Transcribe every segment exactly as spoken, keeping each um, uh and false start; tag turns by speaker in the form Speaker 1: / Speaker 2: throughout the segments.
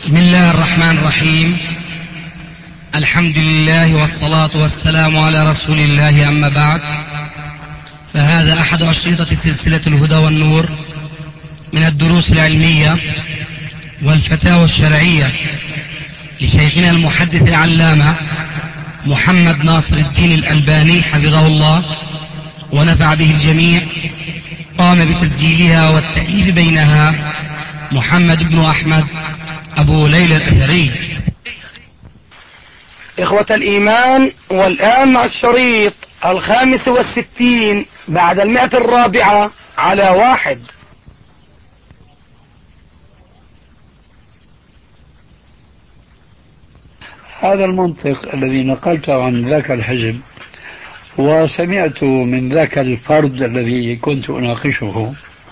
Speaker 1: بسم الله الرحمن الرحيم. الحمد لله والصلاة والسلام على رسول الله، أما بعد، فهذا أحد أشرطة سلسلة الهدى والنور من الدروس العلمية والفتاوى الشرعية لشيخنا المحدث العلامة محمد ناصر الدين الألباني حفظه الله ونفع به الجميع. قام بتسجيلها والتأليف بينها محمد بن أحمد أبو ليلى الأثري.
Speaker 2: إخوة الإيمان، والآن مع الشريط الخامس والستين بعد المئة الرابعة على واحد.
Speaker 3: هذا المنطق الذي نقلته عن ذاك الحزب وسمعت من ذاك الفرد الذي كنت أناقشه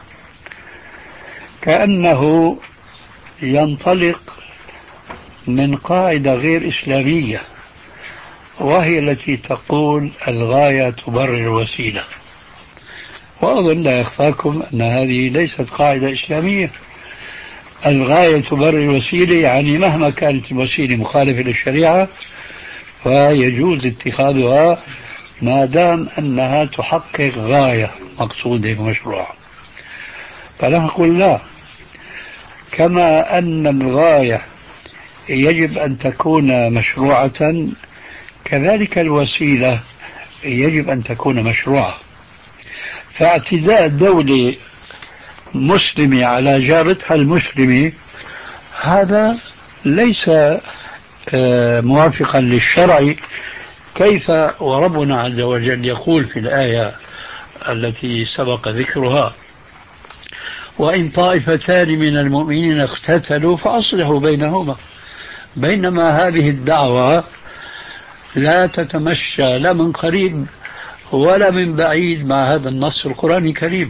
Speaker 3: كأنه ينطلق من قاعدة غير إسلامية، وهي التي تقول الغاية تبرر الوسيلة. وأظن لا يخفاكم أن هذه ليست قاعدة إسلامية. الغاية تبرر الوسيلة يعني مهما كانت الوسيلة مخالفة للشريعة فيجوز اتخاذها ما دام أنها تحقق غاية مقصودة مشروعة. فنقول لا، كما أن الغاية يجب أن تكون مشروعة كذلك الوسيلة يجب أن تكون مشروعة. فاعتداء دولة مسلمة على جارتها المسلمة هذا ليس موافقا للشرع. كيف وربنا عز وجل يقول في الآية التي سبق ذكرها: وإن طائفتان من المؤمنين اقتتلوا فأصلحوا بينهما. بينما هذه الدعوة لا تتمشى لا من قريب ولا من بعيد مع هذا النص القرآني الكريم.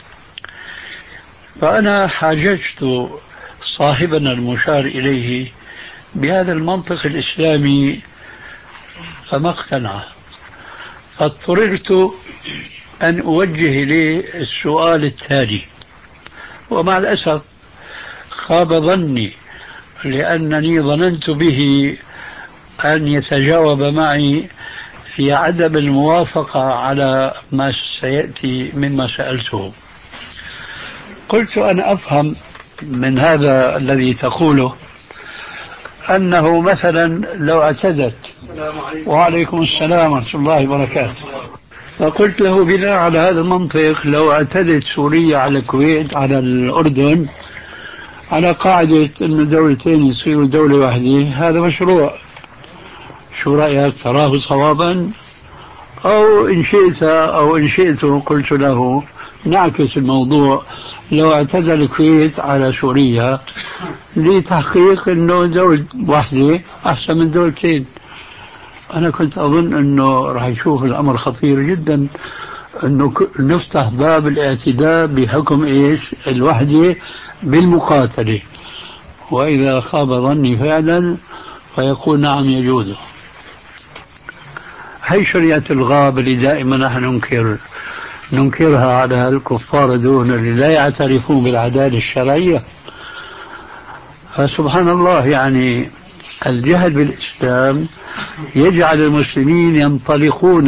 Speaker 3: فأنا حاججت صاحبنا المشار إليه بهذا المنطق الإسلامي فما اقتنع، فاضطررت أن أوجه إليه السؤال التالي، ومع الأسف خاب ظني لأنني ظننت به أن يتجاوب معي في عدم الموافقة على ما سيأتي مما سألته. قلت أنا أفهم من هذا الذي تقوله أنه مثلا لو اعتدت، وعليكم السلام ورحمة الله وبركاته، فقلت له بناء على هذا المنطق لو اعتدت سوريا على الكويت على الأردن على قاعدة أن دولتين يصيروا دولة واحدة، هذا مشروع. شو رأيك؟ تراه صوابا؟ أو إن شئت أو إن شئت قلت له نعكس الموضوع، لو اعتدى الكويت على سوريا لتحقيق أنه دولة واحدة أحسن من دولتين. أنا كنت أظن أنه راح يشوف الأمر خطير جدا، أنه نفتح باب الاعتداء بحكم إيش؟ الوحدة بالمقاتلة. وإذا خاب ظني فعلا فيقول نعم يجوز. هي شريعة الغاب اللي دائما نحن ننكر ننكرها على الكفار دون اللي لا يعترفون بالعدالة الشرعية. فسبحان الله، يعني الجهل بالإسلام يجعل المسلمين ينطلقون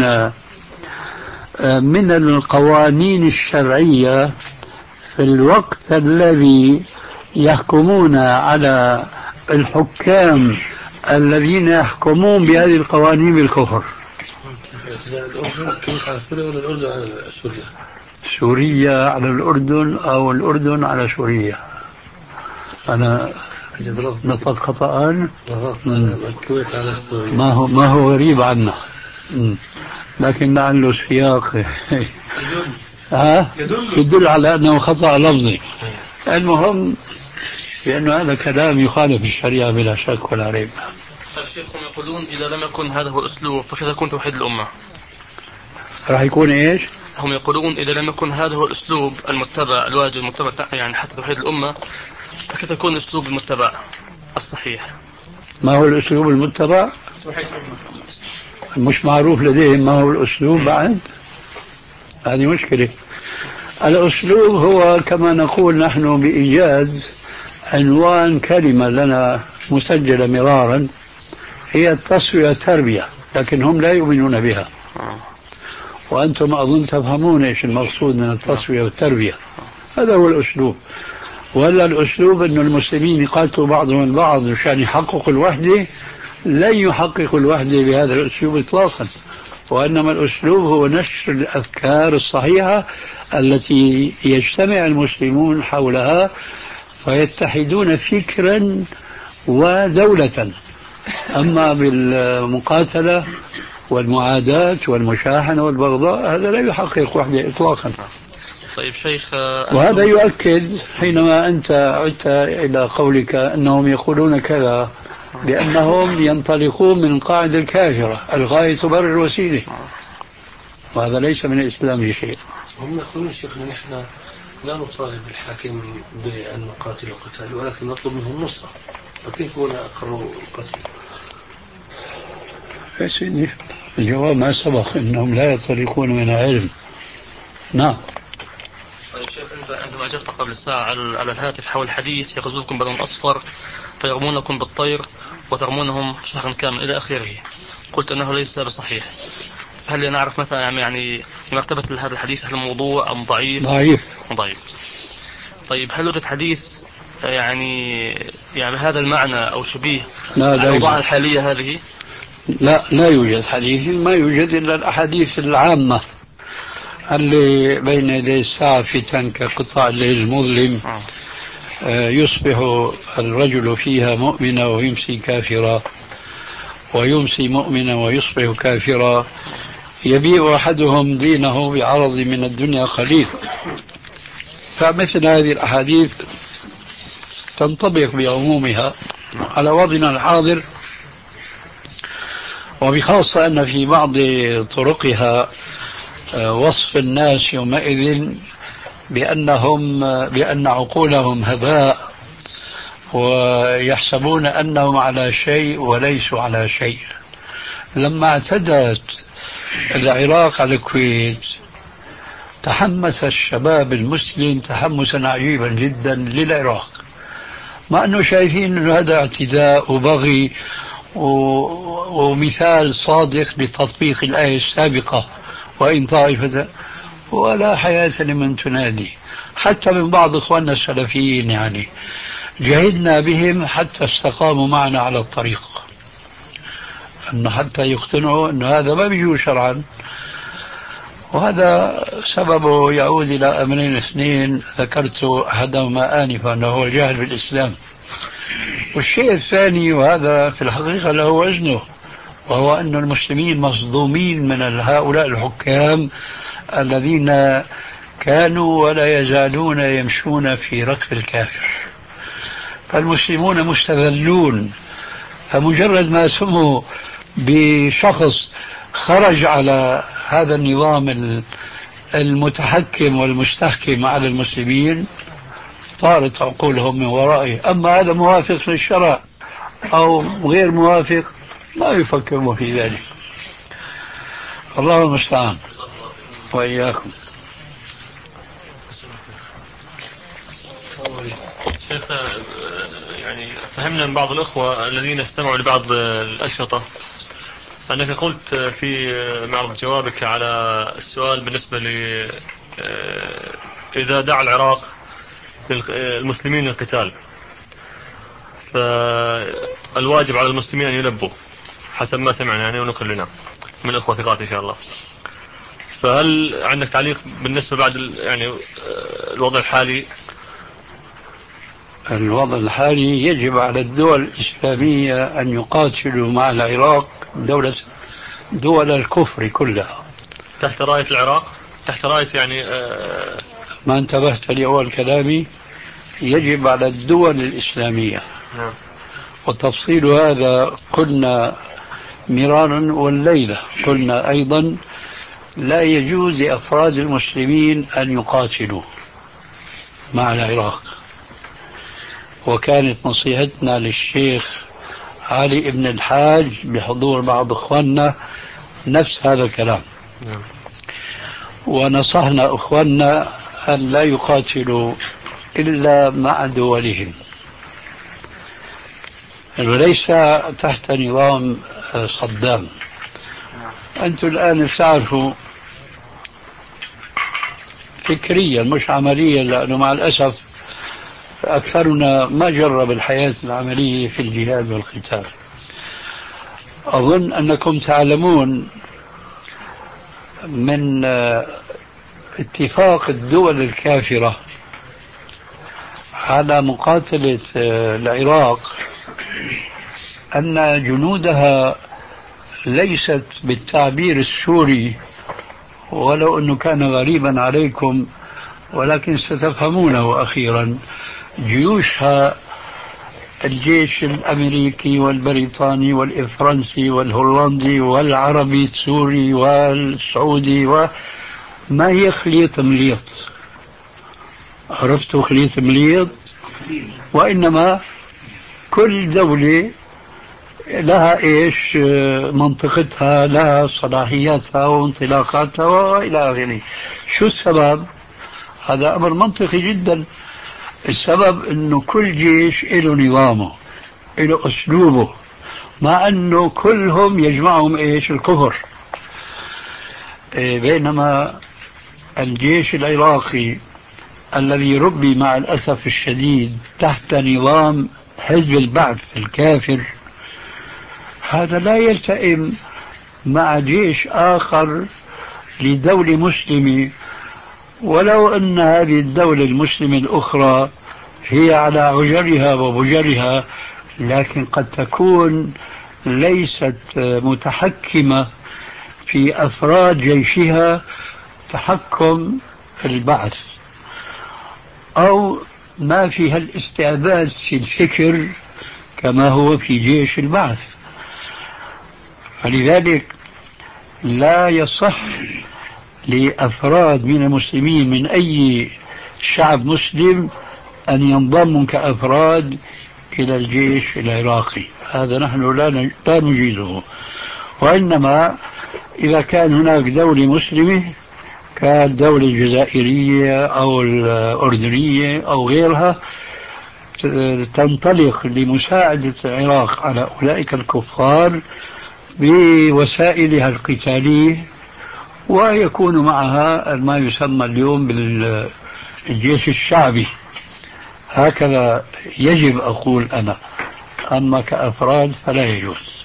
Speaker 3: من القوانين الشرعية في الوقت الذي يحكمون على الحكام الذين يحكمون بهذه القوانين بالكفر. سوريا على الأردن أو الأردن على سوريا. أنا نطق خطأ، ما هو ما هو غريب عنا، لكن لعله السياق ها يدل على أنه خطأ لفظي. المهم لأنه هذا كلام يخالف الشريعة بلا شك ولا ريب.
Speaker 4: الشيخ هم يقولون إذا لم يكن هذا هو الأسلوب فكذا يكون توحيد الأمة.
Speaker 3: راح يكون إيش؟
Speaker 4: هم يقولون إذا لم يكن هذا هو الأسلوب المتبع الواجب المتبع يعني حتى توحيد الأمة فكذا يكون الأسلوب المتبع الصحيح.
Speaker 3: ما هو الأسلوب المتبع؟ توحيد الأمة. مش معروف لديهم ما هو الأسلوب بعد؟ هذه مشكلة. الأسلوب هو كما نقول نحن بإيجاز عنوان كلمة لنا مسجلة مرارا هي التصفية والتربية، لكن هم لا يؤمنون بها. وأنتم أظن تفهمون إيش المقصود من التصفية والتربية. هذا هو الأسلوب. ولا الأسلوب أن المسلمين يقاتلوا بعضهم البعض مشان يحققوا الوحدة، لن يحققوا الوحدة بهذا الأسلوب إطلاقا. وإنما الأسلوب هو نشر الأفكار الصحيحة التي يجتمع المسلمون حولها فيتحدون فكرا ودولة. أما بالمقاتلة والمعاداة والمشاحنة والبغضاء هذا لا يحقق وحدة إطلاقا.
Speaker 4: طيب شيخ،
Speaker 3: وهذا يؤكد حينما أنت عدت إلى قولك أنهم يقولون كذا بأنهم ينطلقون من القاعدة الكافرة الغاية تبرر الوسيلة، وهذا ليس من الإسلام شيء.
Speaker 5: هم يقولون شيخنا نحن لا نطالب الحاكم بأن نقاتل القتال ولكن نطلب منه النصرة، فكيف هنا أقروا القتل؟
Speaker 3: يا سيدي الجواب ما سبق، إنهم لا ينطلقون من علم. نعم.
Speaker 4: طيب شيخ، أنت عندما أجبت قبل ساعة على الهاتف حول الحديث يغزوكم بلون أصفر فيرمونكم بالطير وترمونهم شهرا كامل إلى آخره، قلت أنه ليس بصحيح. هل نعرف مثلا يعني مرتبة هذا الحديث، هل موضوع أم ضعيف؟
Speaker 3: ضعيف.
Speaker 4: ضعيف. طيب هل وجد حديث يعني يعني هذا المعنى أو شبيه الأوضاع الحالية هذه؟
Speaker 3: لا، لا يوجد حديث، ما يوجد إلا الأحاديث العامة اللي بين يدي الساعة فتن كقطاع الليل المظلم، يصبح الرجل فيها مؤمنا ويمسي كافرا، ويمسي مؤمنا ويصبح كافرا، يبيع أحدهم دينه بعرض من الدنيا قليل. فمثل هذه الأحاديث تنطبق بعمومها على وضعنا الحاضر، وبخاصة أن في بعض طرقها وصف الناس يومئذ بأنهم بأن عقولهم هباء ويحسبون أنهم على شيء وليسوا على شيء. لما اعتدت العراق على الكويت تحمس الشباب المسلم تحمسا عجيبا جدا للعراق، مع أنه شايفين أنه هذا اعتداء وبغي ومثال صادق لتطبيق الآية السابقة وإن طائفة، ولا حياة لمن تنادي. حتى من بعض إخواننا السلفيين يعني جهدنا بهم حتى استقاموا معنا على الطريق، أنه حتى يقتنعوا أن هذا ما بيجوز شرعا. وهذا سببه يعود إلى أمرين اثنين ذكرت أحدهما آنفا أنه هو الجهل بالإسلام، والشيء الثاني وهذا في الحقيقة له وزنه، وهو أن المسلمين مصدومين من هؤلاء الحكام الذين كانوا ولا يزالون يمشون في ركب الكافر. فالمسلمون مستذلون، فمجرد ما سموا بشخص خرج على هذا النظام المتحكم والمستحكم على المسلمين طارت عقولهم من ورائه. أما هذا موافق للشرع أو غير موافق لا يفكرون في ذلك. الله المستعان وإياكم.
Speaker 4: شيخ، يعني فهمنا من بعض الأخوة الذين استمعوا لبعض الأشرطة أنك قلت في معرض جوابك على السؤال بالنسبة ل إذا دعا العراق المسلمين للقتال فالواجب على المسلمين أن يلبوا حسب ما سمعنا يعني ونقل لنا من أخوة ثقات إن شاء الله. فهل عندك تعليق بالنسبة بعد يعني الوضع الحالي؟
Speaker 3: الوضع الحالي يجب على الدول الإسلامية أن يقاتلوا مع العراق دولة دول الكفر كلها
Speaker 4: تحت راية العراق، تحت راية يعني آه
Speaker 3: ما انتبهت لأول كلامي. يجب على الدول الإسلامية
Speaker 4: نعم.
Speaker 3: وتفصيل هذا قلنا مرارا، والليلة قلنا أيضا لا يجوز لأفراد المسلمين أن يقاتلوا مع العراق. وكانت نصيحتنا للشيخ علي ابن الحاج بحضور بعض أخواننا نفس هذا الكلام، ونصحنا أخواننا أن لا يقاتلوا إلا مع دولهم وليس تحت نظام صدام. أنتم الآن بتعرفوا فكريا مش عمليا، لأنه مع الأسف أكثرنا ما جرب الحياة العملية في الجهاد والقتال. أظن أنكم تعلمون من اتفاق الدول الكافرة على مقاتلة العراق أن جنودها ليست بالتعبير السوري، ولو أنه كان غريبا عليكم ولكن ستفهمونه أخيرا. جيوشها الجيش الأمريكي والبريطاني والفرنسي والهولندي والعربي السوري والسعودي، وما هي خليط مليط. عرفتوا خليط مليط؟ وإنما كل دولة لها إيش منطقتها، لها صلاحياتها وانطلاقاتها وإلى آخره. شو السبب؟ هذا أمر منطقي جدا. السبب أنه كل جيش له نظامه، له أسلوبه، مع أنه كلهم يجمعهم إيش؟ الكفر. بينما الجيش العراقي الذي ربي مع الأسف الشديد تحت نظام حزب البعث الكافر، هذا لا يلتئم مع جيش آخر لدولة مسلمة، ولو أن هذه الدولة المسلمة الأخرى هي على عجرها وبجرها، لكن قد تكون ليست متحكمة في أفراد جيشها تحكم البعث، أو ما فيها الاستعباد في الفكر كما هو في جيش البعث. فلذلك لا يصح لأفراد من المسلمين من أي شعب مسلم أن ينضموا كأفراد إلى الجيش العراقي. هذا نحن لا نجيزه. وإنما إذا كان هناك دولة مسلمة كالدولة الجزائرية أو الأردنية أو غيرها تنطلق لمساعدة العراق على أولئك الكفار بوسائلها القتالية، ويكون معها ما يسمى اليوم بالجيش الشعبي. هكذا يجب أقول أنا، أما كأفراد فلا يجوز.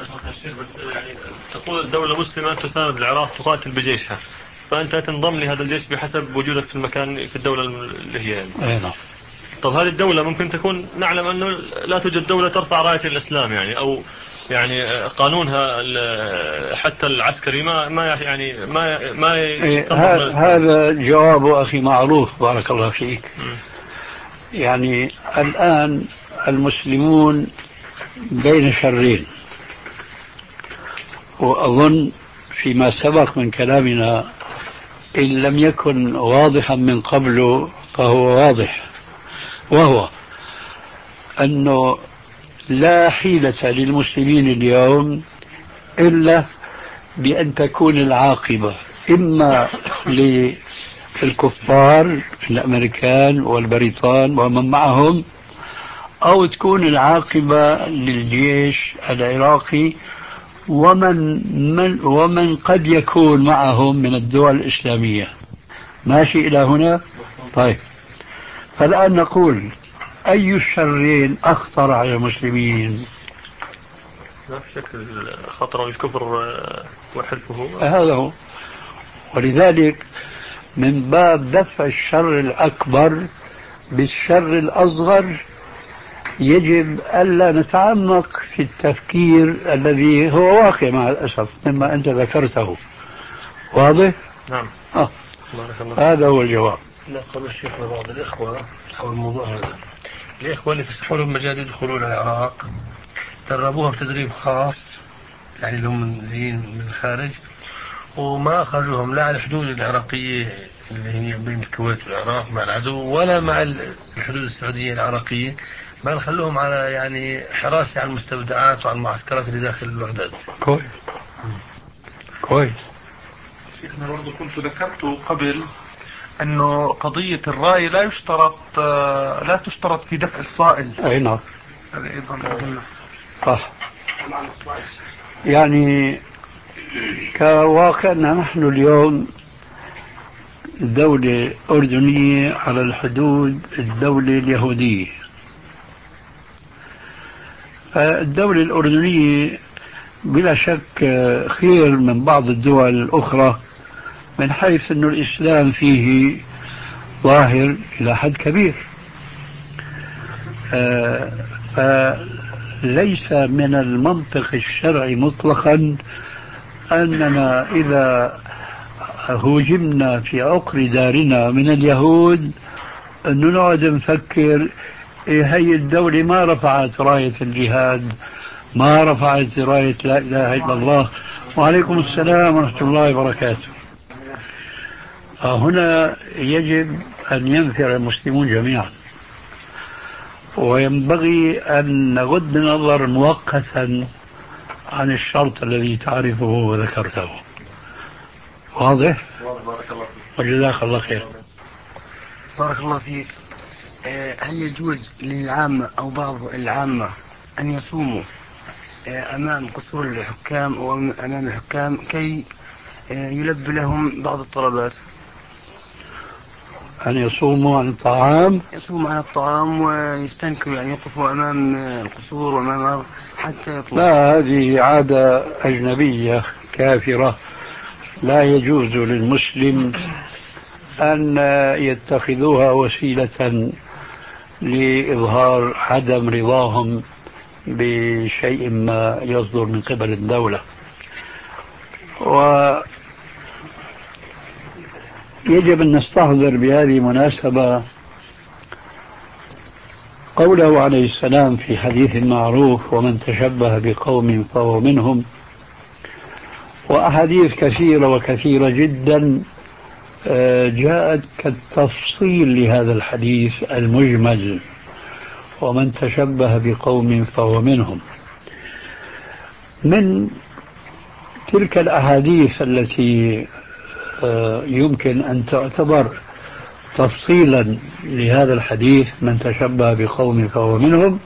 Speaker 6: تقول الدولة مسلمة تساند العراق تقاتل بجيشها، فأنت تنضم لهذا الجيش بحسب وجودك في المكان في الدولة اللي هي يعني.
Speaker 3: نعم.
Speaker 6: طب هذه الدولة ممكن تكون نعلم أنه لا توجد دولة ترفع راية الإسلام يعني، أو يعني قانونها حتى العسكري ما ما يعني ما ما
Speaker 3: هذا جواب أخي معروف بارك الله فيك. م. يعني الآن المسلمون بين شرين، وأظن فيما سبق من كلامنا إن لم يكن واضحا من قبل فهو واضح، وهو أنه لا حيلة للمسلمين اليوم إلا بأن تكون العاقبة إما للكفار الأمريكان والبريطان ومن معهم، أو تكون العاقبة للجيش العراقي ومن من ومن قد يكون معهم من الدول الإسلامية. ماشي إلى هنا؟ طيب، فالآن نقول أي الشرين أخطر على المسلمين؟
Speaker 6: لا في شك خطر الكفر وحلفه،
Speaker 3: هذا هو. ولذلك من باب دفع الشر الأكبر بالشر الأصغر يجب ألا نتعمق في التفكير الذي هو واقع مع الأسف مما أنت ذكرته. واضح؟
Speaker 6: نعم.
Speaker 3: آه. هذا هو الجواب.
Speaker 5: لا قبل الشيخ بعض الإخوة حول الموضوع هذا، الإخوة اللي فتحوا لهم مجال يدخلون العراق دربوها بتدريب خاص، يعني لهم منزلين من الخارج، وما أخرجوهم لا على الحدود العراقية اللي هي بين الكويت والعراق مع العدو، ولا مع الحدود السعودية العراقية، بل خلوهم على يعني حراسة على المستودعات وعلى المعسكرات اللي داخل بغداد.
Speaker 3: كويس كويس.
Speaker 7: شيخنا برضو كنت ذكرت قبل أنه قضية الراية لا يشترط لا تشترط في دفع الصائل.
Speaker 3: أي نعم.
Speaker 5: هذا أيضا
Speaker 3: صح. يعني كواقعنا نحن اليوم دولة أردنية على الحدود الدولة اليهودية. الدولة الأردنية بلا شك خير من بعض الدول الأخرى من حيث أن الإسلام فيه ظاهر إلى حد كبير، فليس من المنطق الشرعي مطلقا أننا إذا هوجمنا في عقر دارنا من اليهود أنه نقعد نفكر إيه هي الدولة ما رفعت راية الجهاد، ما رفعت راية لا إله إلا الله. وعليكم السلام ورحمة الله وبركاته. هنا يجب أن ينفر المسلمون جميعا، وينبغي أن نغض النظر مؤقتا عن الشرط الذي تعرفه وذكرته. واضح؟
Speaker 8: بارك الله فيك.
Speaker 3: وجزاك الله خير.
Speaker 9: بارك الله فيك. هل يجوز للعامة أو بعض العامة أن يصوموا أمام قصور الحكام أو أمام الحكام كي يلبي لهم بعض الطلبات؟
Speaker 3: أن يصوموا عن الطعام؟
Speaker 9: يصوموا عن الطعام ويستنكروا، يعني يقفوا أمام القصور وأمام حتى يطلعوا.
Speaker 3: لا، هذه عادة أجنبية كافرة، لا يجوز للمسلم أن يتخذوها وسيلة لإظهار عدم رضاهم بشيء ما يصدر من قبل الدولة. ويجب أن نستحضر بهذه المناسبة قوله عليه السلام في حديث معروف: ومن تشبه بقوم فهو منهم. وأحاديث كثيرة وكثيرة جدا جاءت كالتفصيل لهذا الحديث المجمل: ومن تشبه بقوم فهو منهم. من تلك الأحاديث التي يمكن أن تعتبر تفصيلا لهذا الحديث من تشبه بقوم فهو منهم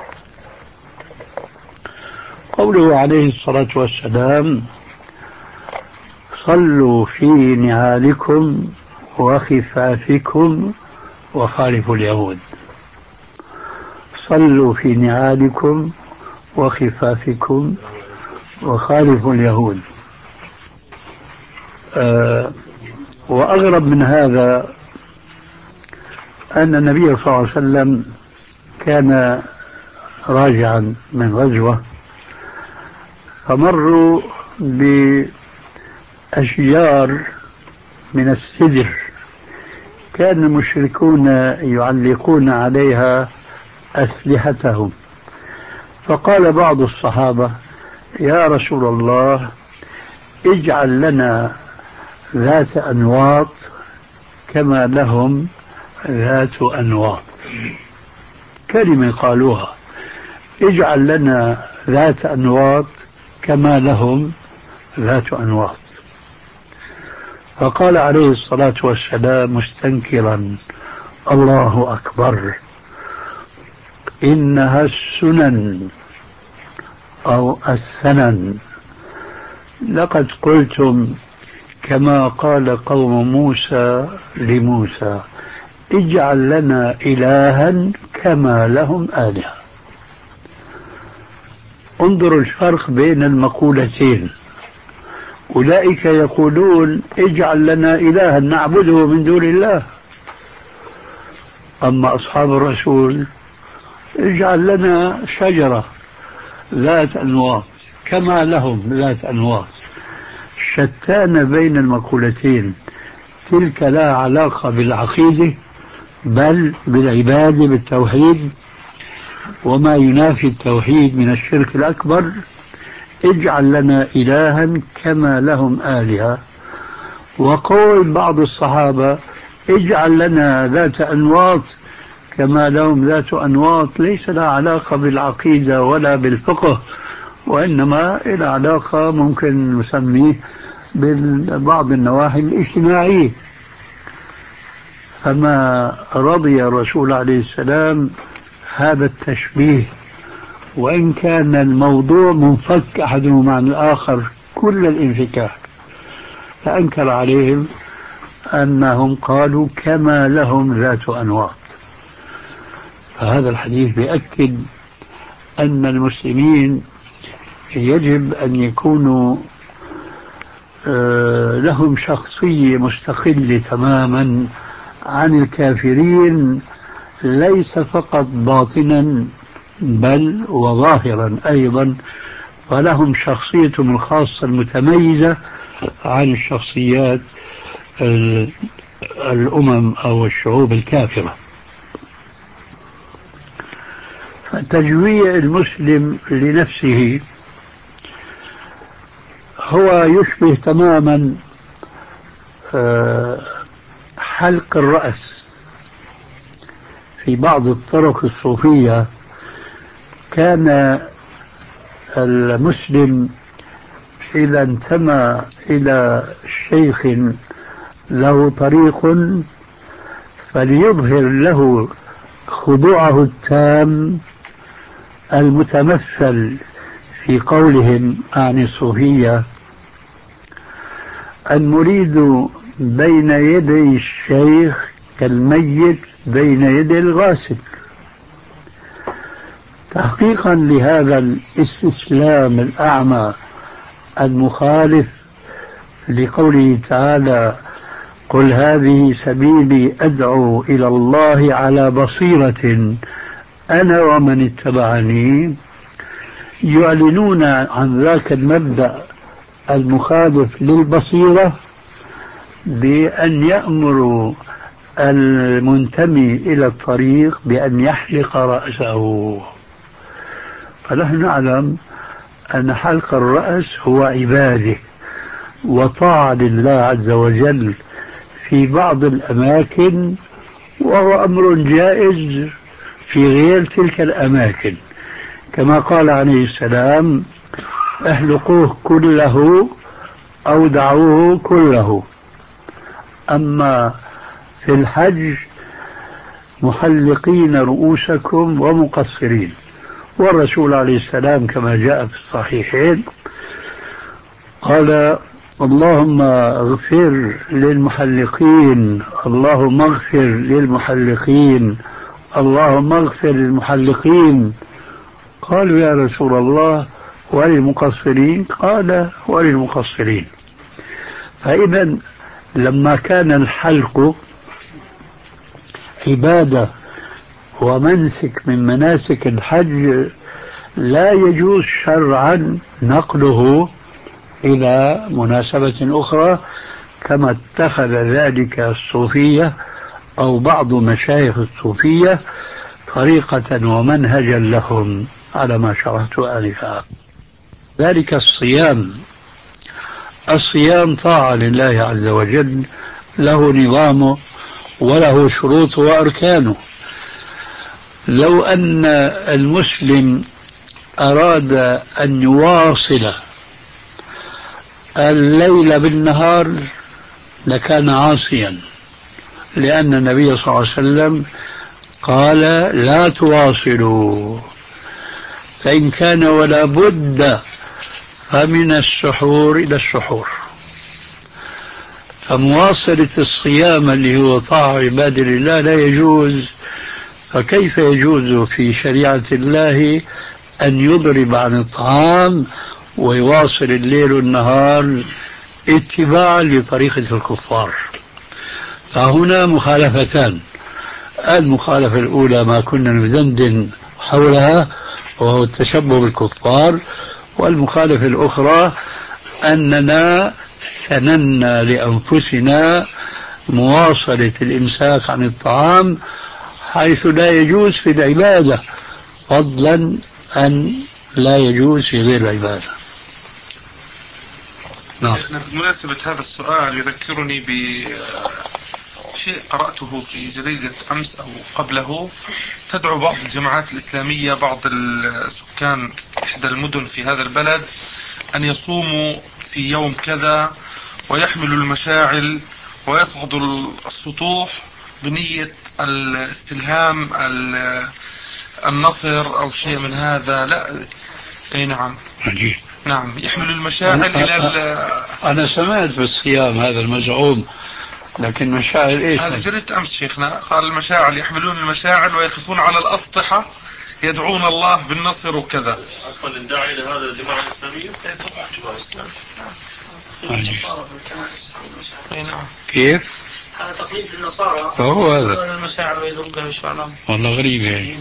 Speaker 3: قوله عليه الصلاة والسلام: صلوا في نعالكم وخفافكم وخالفوا اليهود. صلوا في نعالكم وخفافكم وخالفوا اليهود. أه وأغرب من هذا أن النبي صلى الله عليه وسلم كان راجعا من غزوة، فمروا بأشجار من السدر كان المشركون يعلقون عليها أسلحتهم، فقال بعض الصحابة: يا رسول الله، اجعل لنا ذات أنواط كما لهم ذات أنواط. كلمة قالوها: اجعل لنا ذات أنواط كما لهم ذات أنواط. فقال عليه الصلاة والسلام مستنكرا: الله أكبر، إنها السنن أو السنن. لقد قلتم كما قال قوم موسى لموسى: اجعل لنا إلها كما لهم آلهة. انظروا الفرق بين المقولتين. أولئك يقولون: اجعل لنا إلها نعبده من دون الله. أما أصحاب الرسول: اجعل لنا شجرة ذات أنواط كما لهم ذات أنواط. شتان بين المقولتين. تلك لا علاقة بالعقيدة بل بالعبادة بالتوحيد، وما ينافي التوحيد من الشرك الأكبر. اجعل لنا إلها كما لهم آلهة. وقول بعض الصحابة: اجعل لنا ذات أنواط كما لهم ذات أنواط، ليس لها علاقة بالعقيدة ولا بالفقه، وإنما إلى علاقة ممكن نسميه ببعض النواحي الاجتماعية. فما رضي الرسول عليه السلام هذا التشبيه وإن كان الموضوع منفك أحدهما عن الآخر كل الانفكاك. فأنكر عليهم أنهم قالوا كما لهم ذات أنواط. فهذا الحديث بيأكد أن المسلمين يجب أن يكونوا لهم شخصية مستقلة تماما عن الكافرين، ليس فقط باطنا بل وظاهرا أيضا، فلهم شخصيتهم الخاصة المتميزة عن الشخصيات الأمم أو الشعوب الكافرة. فتجويع المسلم لنفسه هو يشبه تماما حلق الرأس. في بعض الطرق الصوفية كان المسلم إذا انتمى إلى شيخ له طريق فليظهر له خضوعه التام المتمثل في قولهم عن الصوفية: المريد بين يدي الشيخ كالميت بين يدي الغاسل. تحقيقا لهذا الاستسلام الأعمى المخالف لقوله تعالى: قل هذه سبيلي أدعو إلى الله على بصيرة أنا ومن اتبعني، يعلنون عن ذاك المبدأ المخالف للبصيرة بأن يأمروا المنتمي إلى الطريق بأن يحلق رأسه. فنحن نعلم أن حلق الرأس هو عبادة وطاعة لله عز وجل في بعض الأماكن، وهو أمر جائز في غير تلك الأماكن، كما قال عليه السلام: احلقوه كله أو دعوه كله. أما في الحج محلقين رؤوسكم ومقصرين. والرسول عليه السلام كما جاء في الصحيحين قال: اللهم اغفر للمحلقين، اللهم اغفر للمحلقين، اللهم اغفر للمحلقين. قالوا: يا رسول الله وللمقصرين؟ قال: وللمقصرين. فإذا لما كان الحلق عبادة ومنسك من مناسك الحج لا يجوز شرعا نقله إلى مناسبة أخرى، كما اتخذ ذلك الصوفية أو بعض مشايخ الصوفية طريقة ومنهجا لهم على ما شرحت آنفا. ذلك الصيام الصيام طاعة لله عز وجل، له نظامه وله شروطه وأركانه. لو أن المسلم أراد أن يواصل الليل بالنهار لكان عاصيا، لأن النبي صلى الله عليه وسلم قال: لا تواصلوا، فإن كان ولا بد فمن السحور إلى السحور. فمواصلة الصيام اللي هو طاعة عباد الله لا يجوز. فكيف يجوز في شريعة الله أن يضرب عن الطعام ويواصل الليل والنهار اتباعا لطريقة الكفار؟ فهنا مخالفتان. المخالفة الأولى ما كنا ندندن حولها وهو التشبه بالكفار، والمخالفة الأخرى أننا سننا لأنفسنا مواصلة الإمساك عن الطعام حيث لا يجوز في العبادة، فضلا أن لا يجوز في غير العبادة.
Speaker 7: نعم. بمناسبة هذا السؤال يذكرني بشيء قرأته في جريدة أمس أو قبله. تدعو بعض الجماعات الإسلامية بعض السكان إحدى المدن في هذا البلد أن يصوموا في يوم كذا ويحملوا المشاعل ويصعدوا السطوح بنية الاستلهام النصر أو شيء من هذا، لا. أي نعم.
Speaker 3: عجيب.
Speaker 7: نعم، يحمل المشاعر إلى ال...
Speaker 3: أنا سمعت بالصيام هذا المزعوم، لكن مشاعر إيش؟
Speaker 7: هذا جريت أمس شيخنا قال المشاعر، يحملون المشاعر ويقفون على الأسطحة يدعون الله بالنصر وكذا.
Speaker 6: أصلا الداعي لهذا الجماعة الإسلامية؟
Speaker 7: إيه طبعا جماعة إسلامية.
Speaker 3: نعم. كيف؟
Speaker 1: هذا تقليد النصارى.
Speaker 3: هو هذا
Speaker 1: المشاعر ويدعون بها الشعراء.
Speaker 3: والله غريبة يعني.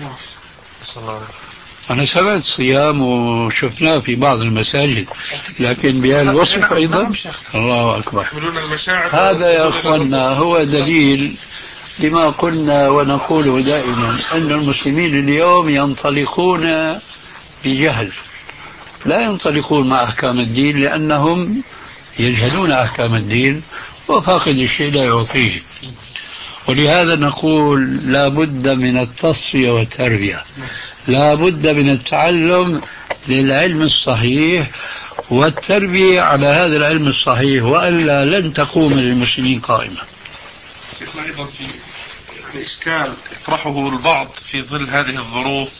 Speaker 3: أنا سمعت صيام وشفناه في بعض المساجد، لكن بهالوصف أيضا. الله أكبر. هذا يا أخوانا هو دليل لما قلنا ونقوله دائما، أن المسلمين اليوم ينطلقون بجهل، لا ينطلقون مع أحكام الدين، لأنهم يجهلون أحكام الدين، وفاقد الشيء لا يعطيه. ولهذا نقول لا بد من التصفية والتربية، لا بد من التعلم للعلم الصحيح والتربية على هذا العلم الصحيح، وإلا لن تقوم للمسلمين قائمة.
Speaker 7: شيخنا أيضا في يعني إشكال يطرحه البعض في ظل هذه الظروف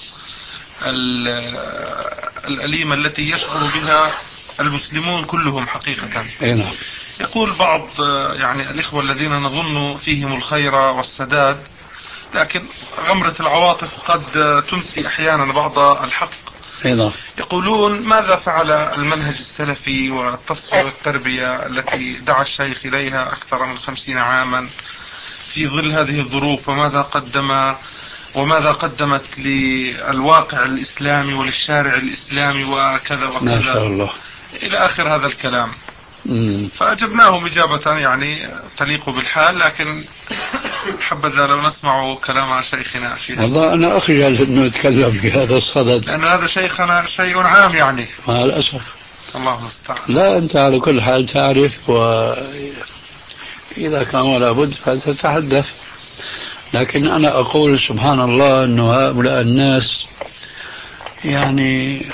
Speaker 7: الأليمة التي يشعر بها المسلمون كلهم حقيقة.
Speaker 3: أينا.
Speaker 7: يقول بعض يعني الإخوة الذين نظن فيهم الخير والسداد، لكن غمرة العواطف قد تنسي أحيانا بعض الحق.
Speaker 3: أينا.
Speaker 7: يقولون ماذا فعل المنهج السلفي والتصفية والتربية التي دعا الشيخ إليها أكثر من خمسين عاما في ظل هذه الظروف، وماذا قدم وماذا قدمت للواقع الإسلامي وللشارع الإسلامي وكذا وكذا
Speaker 3: ما شاء الله
Speaker 7: إلى آخر هذا الكلام.
Speaker 3: مم.
Speaker 7: فأجبناهم إجابة يعني تليق بالحال، لكن حبذا لو نسمع كلام شيخنا فيه.
Speaker 3: والله أنا أخجل أنه أتكلم بهذا الصدد،
Speaker 7: لأن هذا شيخنا شيء عام يعني.
Speaker 3: مع الأسف.
Speaker 7: الله المستعان.
Speaker 3: لا أنت على كل حال تعرف، وإذا كان ولا بد فتتحدث، لكن أنا أقول سبحان الله أن هؤلاء الناس يعني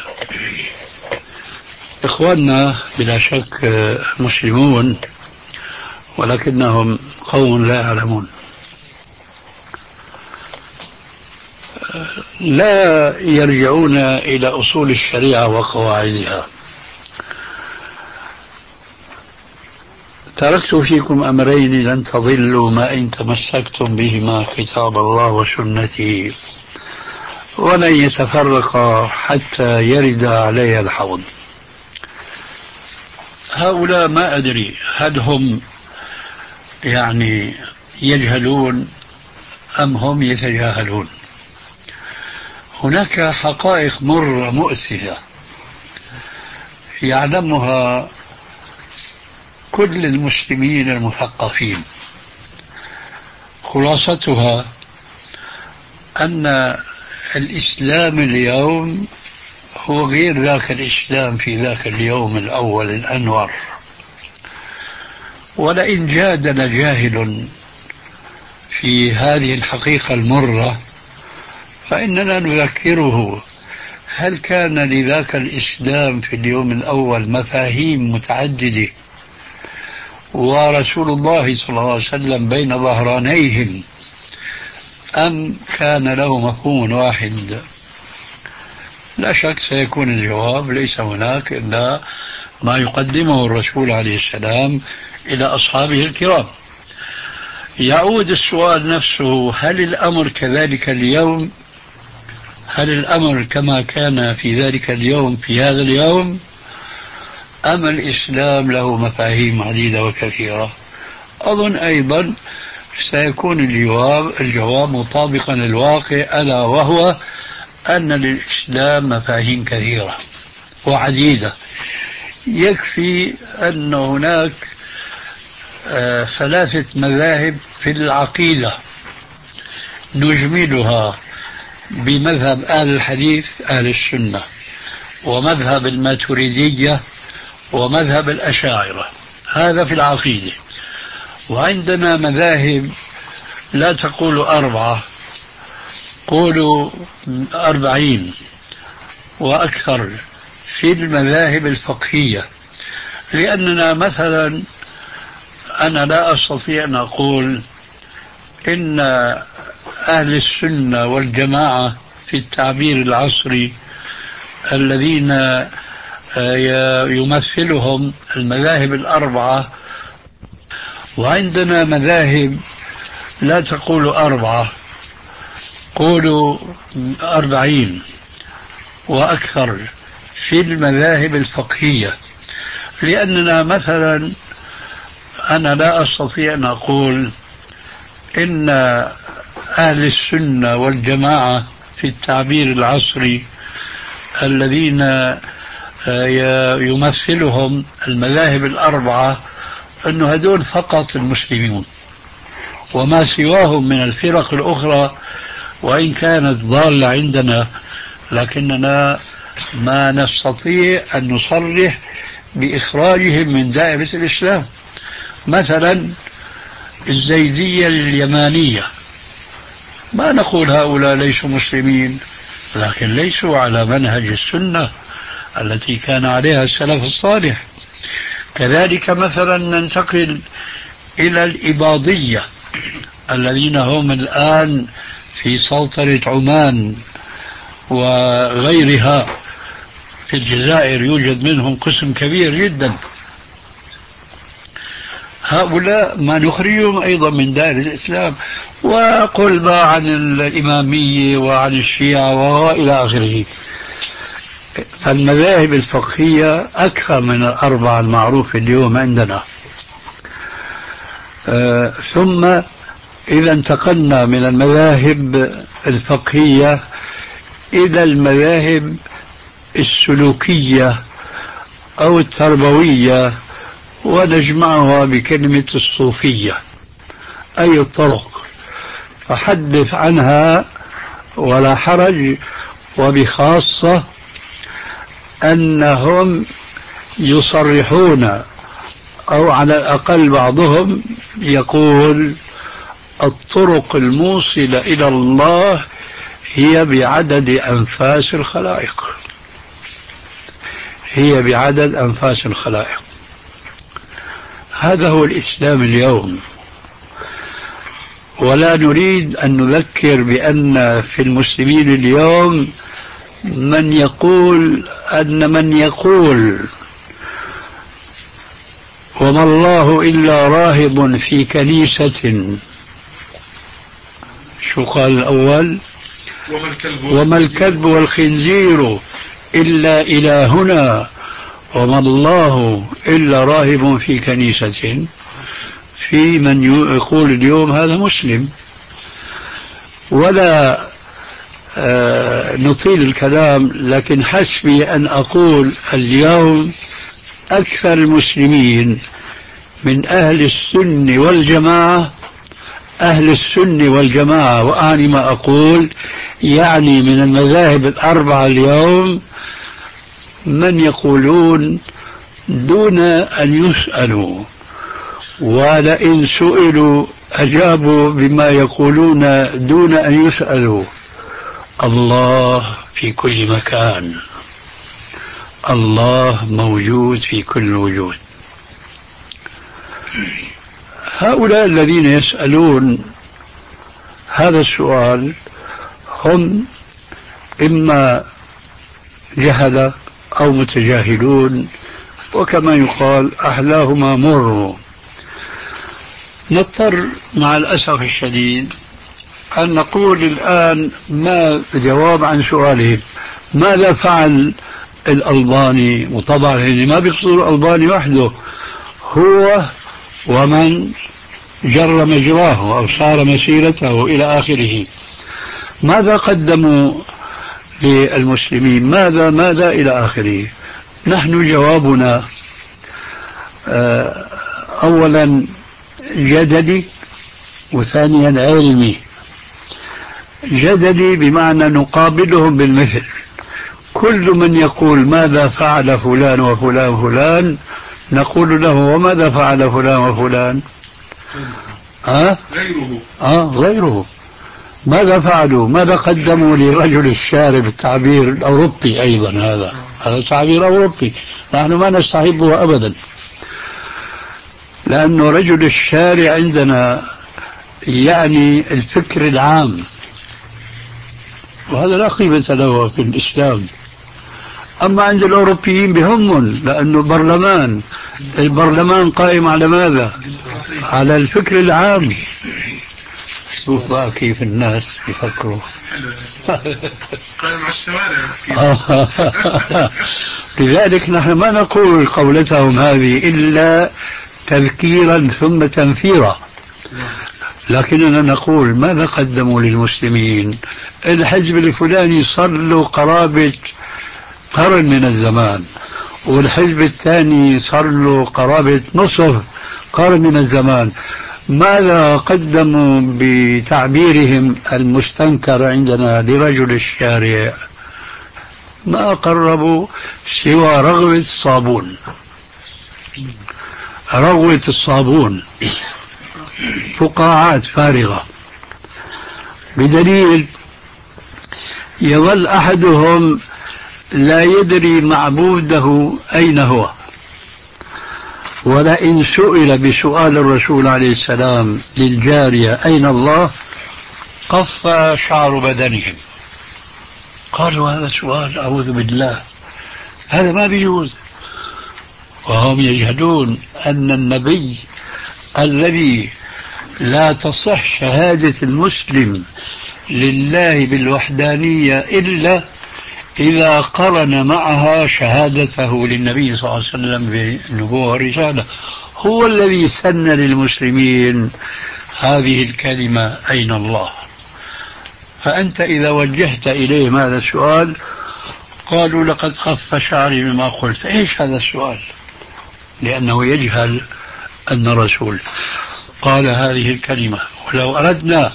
Speaker 3: إخواننا بلا شك مسلمون، ولكنهم قوم لا يعلمون، لا يرجعون إلى أصول الشريعة وقواعدها. تركت فيكم أمرين لن تضلوا ما إن تمسكتم بهما، كتاب الله وسنتي، ولن يتفرقا حتى يرد علي الحوض. هؤلاء ما أدري هل هم يعني يجهلون أم هم يتجاهلون. هناك حقائق مرة مؤسفة يعلمها كل المسلمين المثقفين، خلاصتها أن الإسلام اليوم هو غير ذاك الإسلام في ذاك اليوم الأول الأنور. ولئن جادل جاهل في هذه الحقيقة المرة فإننا نذكره، هل كان لذاك الإسلام في اليوم الأول مفاهيم متعددة، ورسول الله صلى الله عليه وسلم بين ظهرانيهم، أم كان له مفهوم واحد؟ لا شك سيكون الجواب ليس هناك إلا ما يقدمه الرسول عليه السلام إلى أصحابه الكرام. يعود السؤال نفسه، هل الأمر كذلك اليوم؟ هل الأمر كما كان في ذلك اليوم في هذا اليوم، أم الإسلام له مفاهيم عديدة وكثيرة؟ أظن أيضا سيكون الجواب الجواب مطابقا للواقع، ألا وهو أن للإسلام مفاهيم كثيرة وعديدة. يكفي أن هناك آه ثلاثة مذاهب في العقيدة نجملها بمذهب أهل الحديث أهل السنة، ومذهب الماتريدية، ومذهب الأشاعرة. هذا في العقيدة. وعندنا مذاهب لا تقول أربعة، قولوا أربعين وأكثر في المذاهب الفقهية. لأننا مثلا أنا لا أستطيع أن أقول إن أهل السنة والجماعة في التعبير العصري الذين يمثلهم المذاهب الأربعة، وعندنا مذاهب لا تقول أربعة، قولوا أربعين وأكثر في المذاهب الفقهية. لأننا مثلا أنا لا أستطيع أن أقول إن أهل السنة والجماعة في التعبير العصري الذين يمثلهم المذاهب الأربعة أن هذول فقط المسلمون، وما سواهم من الفرق الأخرى وإن كانت ضالة عندنا لكننا ما نستطيع أن نصرح بإخراجهم من دائرة الإسلام. مثلا الزيدية اليمانية ما نقول هؤلاء ليسوا مسلمين، لكن ليسوا على منهج السنة التي كان عليها السلف الصالح. كذلك مثلا ننتقل إلى الإباضية الذين هم الآن في سلطنة عمان وغيرها، في الجزائر يوجد منهم قسم كبير جدا. هؤلاء ما نخرجهم أيضا من دائرة الإسلام، وقل ما عن الإمامية وعن الشيعة وإلى آخره. فالمذاهب الفقهية أكثر من الأربعة المعروفة اليوم عندنا. آه ثم إذا انتقلنا من المذاهب الفقهية إلى المذاهب السلوكية أو التربوية، ونجمعها بكلمة الصوفية، أي الطرق، فحدث عنها ولا حرج. وبخاصة أنهم يصرحون أو على الأقل بعضهم يقول الطرق الموصلة إلى الله هي بعدد أنفاس الخلائق، هي بعدد أنفاس الخلائق. هذا هو الإسلام اليوم. ولا نريد أن نذكر بأن في المسلمين اليوم من يقول أن من يقول وما الله إلا راهب في كنيسة، شو قال الأول؟
Speaker 7: وما الكلب,
Speaker 3: وما الكلب والخنزير إلا إلهنا وما الله إلا راهب في كنيسة. في من يقول اليوم هذا مسلم. ولا آه نطيل الكلام، لكن حسبي أن أقول اليوم أكثر المسلمين من أهل السنة والجماعة، أهل السنة والجماعة، وأعني ما أقول يعني من المذاهب الأربعة اليوم، من يقولون دون أن يسألوا، ولئن سئلوا أجابوا بما يقولون دون أن يسألوا: الله في كل مكان، الله موجود في كل وجود. هؤلاء الذين يسألون هذا السؤال هم إما جهلة أو متجاهلون، وكما يقال أحلاهما مر. نضطر مع الأسف الشديد أن نقول الآن ما جواب عن سؤالهم: ماذا فعل الألباني؟ وطبعا ما بيقصد الألباني وحده، هو ومن جر مجراه أو صار مسيرته إلى آخره. ماذا قدموا للمسلمين؟ ماذا ماذا إلى آخره. نحن جوابنا أولا جدلي، وثانيا علمي. جدلي بمعنى نقابلهم بالمثل، كل من يقول ماذا فعل فلان وفلان وفلان نقول له: وماذا فعل فلان وفلان؟ ها؟
Speaker 7: غيره.
Speaker 3: آه غيره. ماذا فعلوا؟ ماذا قدموا لرجل الشارع بالتعبير الأوروبي؟ أيضا هذا هذا تعبير أوروبي نحن ما نستحبه أبدا، لأنه رجل الشارع عندنا يعني الفكر العام، وهذا لا قيمة له في الإسلام. أما عند الأوروبيين بهمهم، لأنه برلمان، البرلمان قائم على ماذا؟ على الفكر العام. شوف بقى كيف الناس يفكروا.
Speaker 7: قائم على الشوارع.
Speaker 3: لذلك نحن ما نقول قولتهم هذه إلا تذكيرا ثم تنفيرا، لكننا نقول ماذا قدموا للمسلمين؟ الحزب الفلاني صار له قرابة قرن من الزمان، والحزب الثاني صار له قرابة نصف قرن من الزمان. ماذا قدموا بتعبيرهم المستنكر عندنا لرجل الشارع؟ ما قربوا سوى رغوة الصابون، رغوة الصابون، فقاعات فارغة، بدليل يظل أحدهم لا يدري معبوده أين هو، ولئن سئل بسؤال الرسول عليه السلام للجارية أين الله قف شعر بدنهم. قالوا هذا سؤال أعوذ بالله، هذا ما بيجوز. وهم يجهلون أن النبي الذي لا تصح شهادة المسلم لله بالوحدانية إلا إذا قرن معها شهادته للنبي صلى الله عليه وسلم بالنبوة والرسالة، هو الذي سن للمسلمين هذه الكلمة أين الله. فأنت إذا وجهت إليه هذا السؤال قالوا لقد خف شعري مما قلت. إيش هذا السؤال؟ لأنه يجهل أن الرسول قال هذه الكلمة. ولو أردنا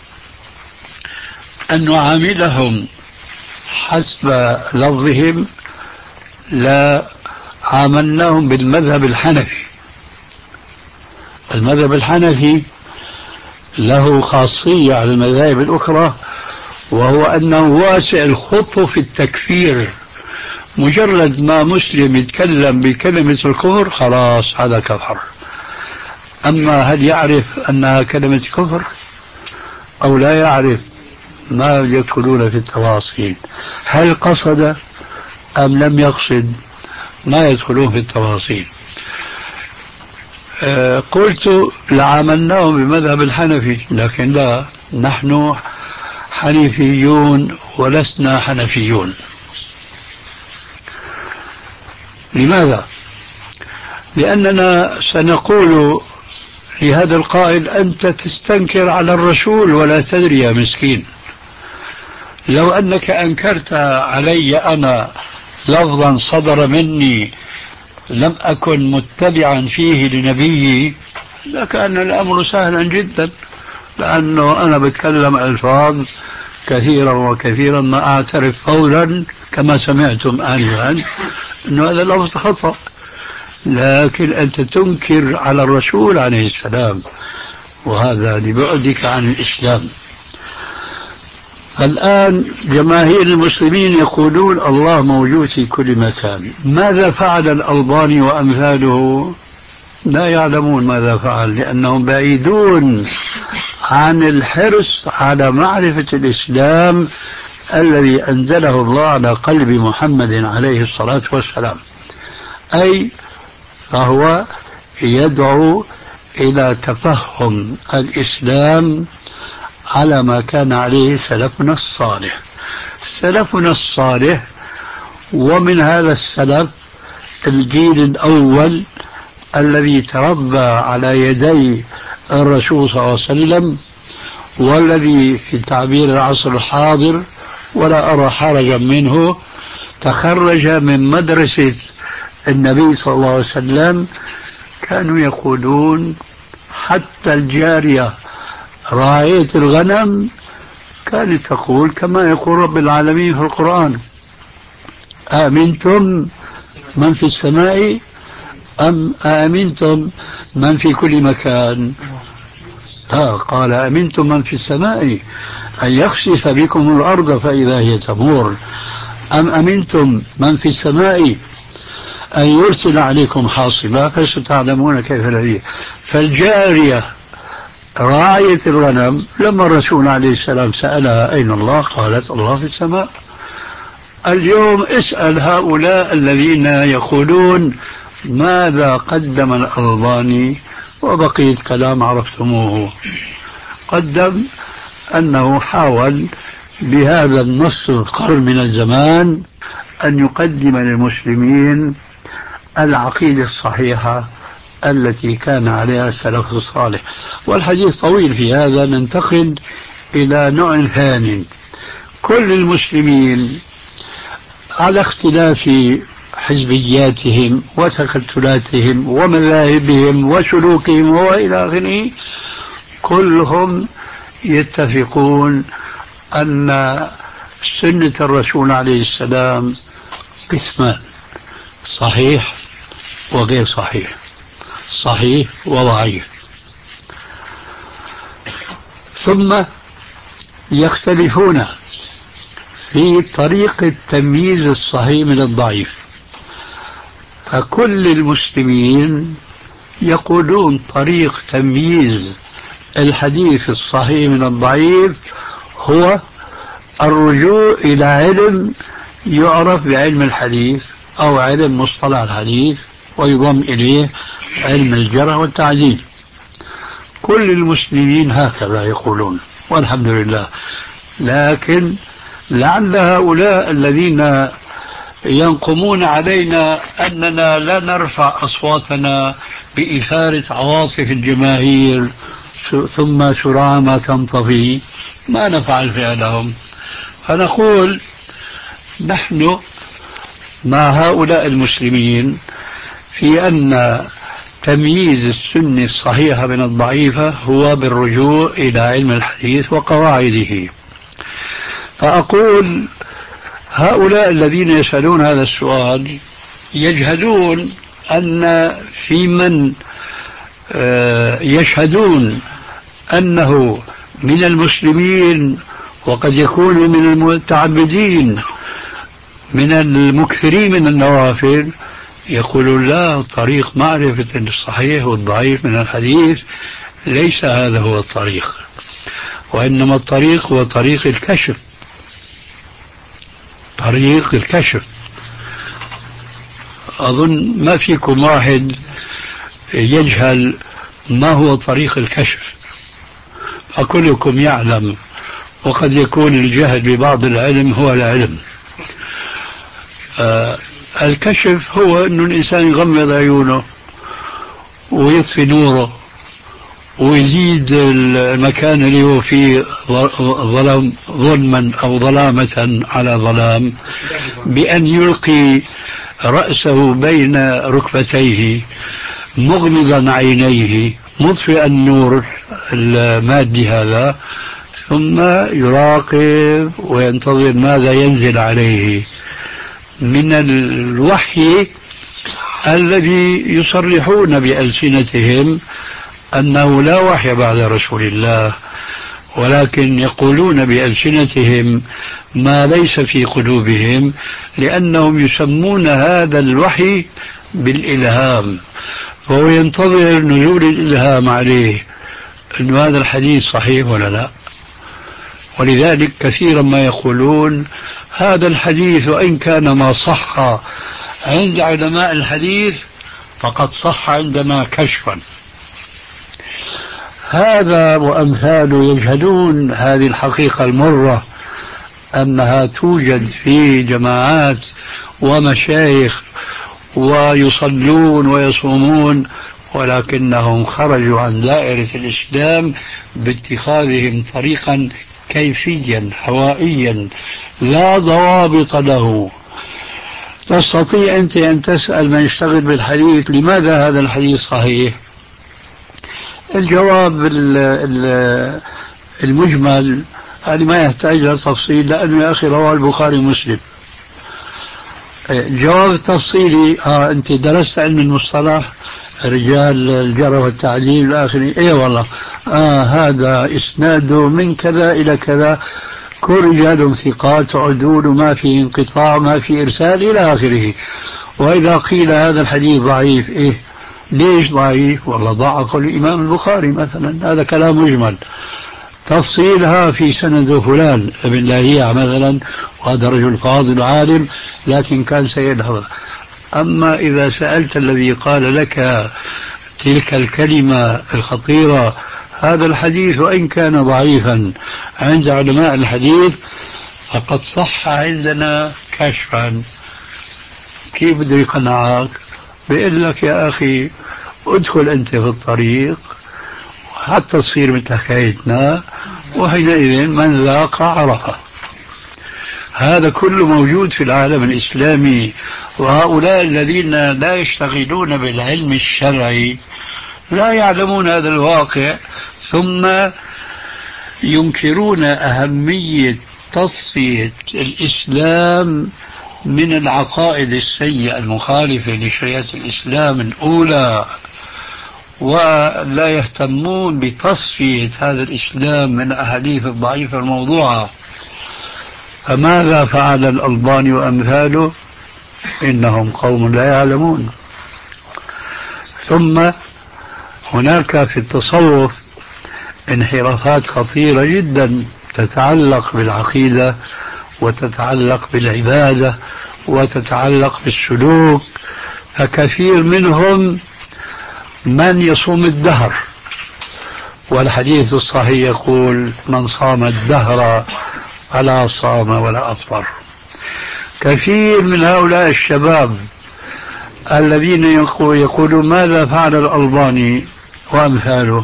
Speaker 3: أن نعاملهم حسب لفظهم لا عاملناهم بالمذهب الحنفي. المذهب الحنفي له خاصية على المذاهب الأخرى، وهو أنه واسع الخط في التكفير. مجرد ما مسلم يتكلم بكلمة الكفر خلاص هذا كفر. أما هل يعرف أنها كلمة كفر أو لا يعرف؟ ما يدخلون في التفاصيل. هل قصد أم لم يقصد؟ ما يدخلون في التفاصيل. أه قلت لعاملناهم بمذهب الحنفي، لكن لا، نحن حنيفيون ولسنا حنفيون. لماذا؟ لأننا سنقول لهذا القائل أنت تستنكر على الرسول ولا تدري يا مسكين. لو أنك أنكرت علي أنا لفظا صدر مني لم أكن متبعا فيه لنبيي لكان الأمر سهلا جدا، لأنه أنا بتكلم ألفاظ كثيرا وكثيرا ما أعترف فورا كما سمعتم آنفا أنه هذا لفظ خطأ. لكن أنت تنكر على الرسول عليه السلام، وهذا لبعدك عن الإسلام. الآن جماهير المسلمين يقولون الله موجود في كل مكان. ماذا فعل الألباني وأمثاله؟ لا يعلمون ماذا فعل، لأنهم بعيدون عن الحرص على معرفة الإسلام الذي أنزله الله على قلب محمد عليه الصلاة والسلام. أي فهو يدعو إلى تفهم الإسلام على ما كان عليه سلفنا الصالح. سلفنا الصالح، ومن هذا السلف الجيل الأول الذي تربى على يدي الرسول صلى الله عليه وسلم، والذي في تعبير العصر الحاضر ولا أرى حرجا منه تخرج من مدرسة النبي صلى الله عليه وسلم. كانوا يقولون حتى الجارية راعية الغنم كانت تقول كما يقول رب العالمين في القرآن: آمنتم من في السماء أم آمنتم من في كل مكان؟ ها قال آمنتم من في السماء أن يخسف بكم الأرض فإذا هي تمور، أم أمنتم من في السماء أن يرسل عليكم حاصبا فستعلمون كيف الذي. فالجارية راعية الغنم لما الرسول عليه السلام سألها أين الله قالت الله في السماء. اليوم اسأل هؤلاء الذين يقولون ماذا قدم الألباني، وبقية كلام عرفتموه. قدم أنه حاول بهذا النص القرن من الزمان أن يقدم للمسلمين العقيدة الصحيحة التي كان عليها السلف الصالح. والحديث طويل في هذا، ننتقل إلى نوع ثاني. كل المسلمين على اختلاف حزبياتهم وتكتلاتهم ومذاهبهم وسلوكهم وإلى آخره، كلهم يتفقون أن سنة الرسول عليه السلام قسمان: صحيح وغير صحيح، صحيح وضعيف. ثم يختلفون في طريقة تمييز الصحيح من الضعيف. فكل المسلمين يقولون طريق تمييز الحديث الصحيح من الضعيف هو الرجوع إلى علم يعرف بعلم الحديث أو علم مصطلح الحديث، ويضم إليه علم الجرح والتعديل. كل المسلمين هكذا يقولون والحمد لله. لكن لعل هؤلاء الذين ينقمون علينا أننا لا نرفع أصواتنا بإثارة عواطف الجماهير ثم سرعان ما تنطفي، ما نفعل فعلهم. فنقول نحن مع هؤلاء المسلمين في أن تمييز السنة الصحيحة من الضعيفة هو بالرجوع إلى علم الحديث وقواعده. فأقول هؤلاء الذين يسألون هذا السؤال يجهدون أن في من يشهدون أنه من المسلمين وقد يكون من المتعبدين من المكثرين من النوافل، يقولون لا، طريق معرفة الصحيح والضعيف من الحديث ليس هذا هو الطريق، وإنما الطريق هو طريق الكشف. طريق الكشف. أظن ما فيكم واحد يجهل ما هو طريق الكشف، فكلكم يعلم، وقد يكون الجهل ببعض العلم هو العلم. آه الكشف هو أن الإنسان يغمض عيونه ويطفي نوره ويزيد المكان اللي هو فيه ظلم ظلما أو ظلامة على ظلام بأن يلقي رأسه بين ركبتيه مغمضا عينيه مطفئ النور المادي هذا، ثم يراقب وينتظر ماذا ينزل عليه من الوحي الذي يصرحون بألسنتهم أنه لا وحي بعد رسول الله، ولكن يقولون بألسنتهم ما ليس في قلوبهم، لأنهم يسمون هذا الوحي بالإلهام، فهو ينتظر نزول الإلهام عليه أن هذا الحديث صحيح ولا لا. ولذلك كثيرا ما يقولون هذا الحديث وإن كان ما صح عند علماء الحديث فقد صح عندنا كشفا. هذا وأمثاله يجهلون هذه الحقيقة المرة أنها توجد في جماعات ومشايخ ويصلون ويصومون، ولكنهم خرجوا عن دائرة الإسلام باتخاذهم طريقا كيفيا هوائيا لا ضوابط له. تستطيع أنت أن تسأل من يشتغل بالحديث لماذا هذا الحديث صحيح؟ الجواب المجمل هذا ما يحتاج إلى تفصيل، لأنه يا أخي رواه البخاري ومسلم. الجواب التفصيلي آه أنت درست علم المصطلح رجال الجرح والتعديل والآخرين، إيه والله آه هذا إسناده من كذا إلى كذا، كل رجال ثقات عدول ما في انقطاع ما في إرسال إلى آخره. وإذا قيل هذا الحديث ضعيف، إيه ليش ضعيف؟ والله ضعف الإمام البخاري مثلا، هذا كلام مجمل، تفصيلها في سند فلان ابن لاهيع مثلا، وهذا رجل فاضل عالم لكن كان سيء الحفظ. أما إذا سألت الذي قال لك تلك الكلمة الخطيرة، هذا الحديث وإن كان ضعيفا عند علماء الحديث فقد صح عندنا كشفا، كيف بده يقنعك؟ بيقول لك يا أخي ادخل أنت في الطريق حتى تصير مثل حكايتنا، وحينئذ من ذاق عرفه. هذا كله موجود في العالم الإسلامي، وهؤلاء الذين لا يشتغلون بالعلم الشرعي لا يعلمون هذا الواقع، ثم ينكرون أهمية تصفية الإسلام من العقائد السيئة المخالفة لشريعة الإسلام الأولى، ولا يهتمون بتصفية هذا الإسلام من الأحاديث الضعيفة الموضوعة. فماذا فعل الألباني وأمثاله؟ إنهم قوم لا يعلمون. ثم هناك في التصوف انحرافات خطيرة جدا تتعلق بالعقيدة وتتعلق بالعبادة وتتعلق بالسلوك، فكثير منهم من يصوم الدهر، والحديث الصحيح يقول من صام الدهر فلا صام ولا أفطر. كثير من هؤلاء الشباب الذين يقولون ماذا فعل الألباني وأمثاله،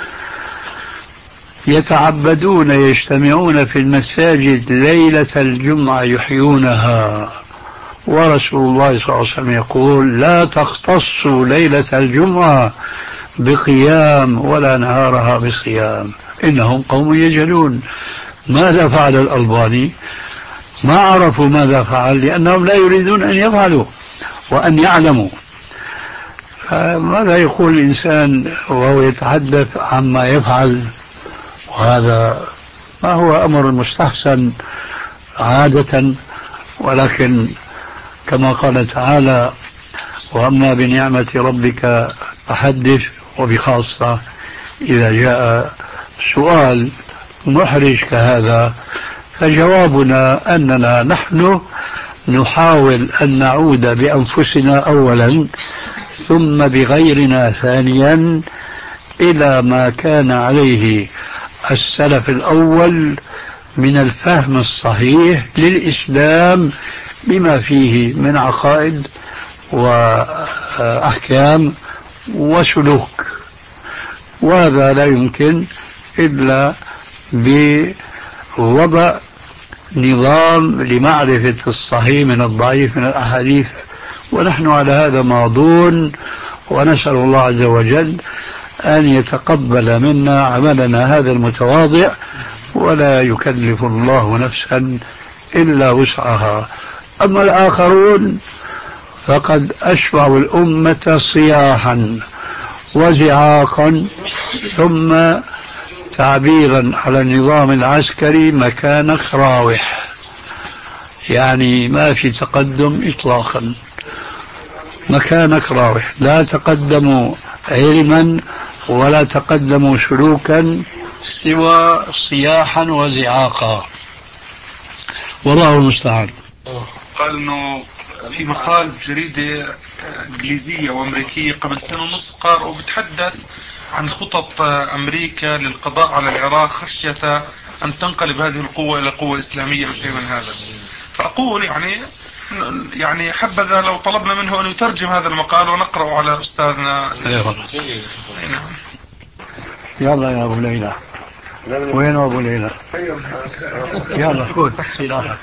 Speaker 3: يتعبدون يجتمعون في المساجد ليلة الجمعة يحيونها، ورسول الله صلى الله عليه وسلم يقول لا تختصوا ليلة الجمعة بقيام ولا نهارها بصيام، إنهم قوم يجهلون. ماذا فعل الألباني؟ ما عرفوا ماذا فعل لأنهم لا يريدون أن يفعلوا وأن يعلموا. ماذا يقول الإنسان وهو يتحدث عما يفعل؟ وهذا ما هو أمر مستحسن عادة، ولكن كما قال تعالى وأما بنعمة ربك فحدث، وبخاصة إذا جاء سؤال محرج كهذا فجوابنا أننا نحن نحاول أن نعود بأنفسنا أولا ثم بغيرنا ثانيا إلى ما كان عليه السلف الأول من الفهم الصحيح للإسلام بما فيه من عقائد وأحكام وسلوك، وهذا لا يمكن إلا بوضع نظام لمعرفة الصحيح من الضعيف من الأحاديث، ونحن على هذا ماضون، ونسأل الله عز وجل أن يتقبل منا عملنا هذا المتواضع، ولا يكلف الله نفسا إلا وسعها. أما الآخرون فقد أشبعوا الأمة صياحا وزعاقا، ثم تعبيرا على النظام العسكري مكانك راوح، يعني ما في تقدم إطلاقا، مكانك راوح، لا تقدموا علما ولا تقدموا سلوكا سوى صياحا وزعاقا، والله المستعان.
Speaker 7: قال انه في مقال بجريدة انجليزية وامريكية قبل سنة ونص قرأ وبتحدث عن خطط امريكا للقضاء على العراق خشية ان تنقلب هذه القوة الى قوة اسلامية او شيء من هذا. فاقول يعني يعني حبذا لو طلبنا منه ان يترجم هذا المقال ونقرأه على استاذنا.
Speaker 3: يلا يا ابو ليلى، وين ابو ليلى؟ يلا خذ سلاحك.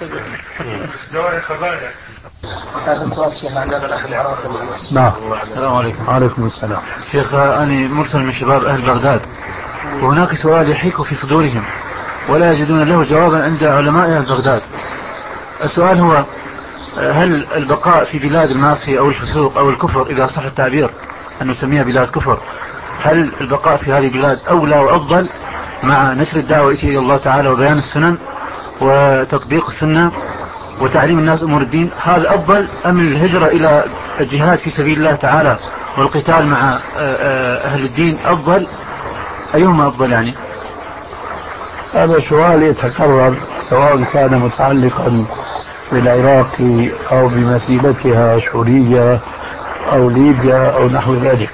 Speaker 8: هذا السؤال شيخ عن هذا الاخ العراقي.
Speaker 3: نعم.
Speaker 8: السلام عليكم.
Speaker 3: وعليكم السلام.
Speaker 8: شيخ انا مرسل من شباب اهل بغداد، وهناك سؤال يحيك في صدورهم ولا يجدون له جوابا عند علماء اهل بغداد. السؤال هو هل البقاء في بلاد المعصية او الفسوق او الكفر، اذا صح التعبير ان نسميها بلاد كفر، هل البقاء في هذه البلاد اولى وافضل مع نشر الدعوة الى الله تعالى وبيان السنن وتطبيق السنة وتعليم الناس امور الدين، هذا افضل ام الهجرة الى الجهاد في سبيل الله تعالى والقتال مع أهل الدين أفضل؟ أيهما أفضل يعني؟
Speaker 3: هذا سؤال يتكرر سواء كان متعلقا بالعراق أو بمثيلتها سوريا أو ليبيا أو نحو ذلك.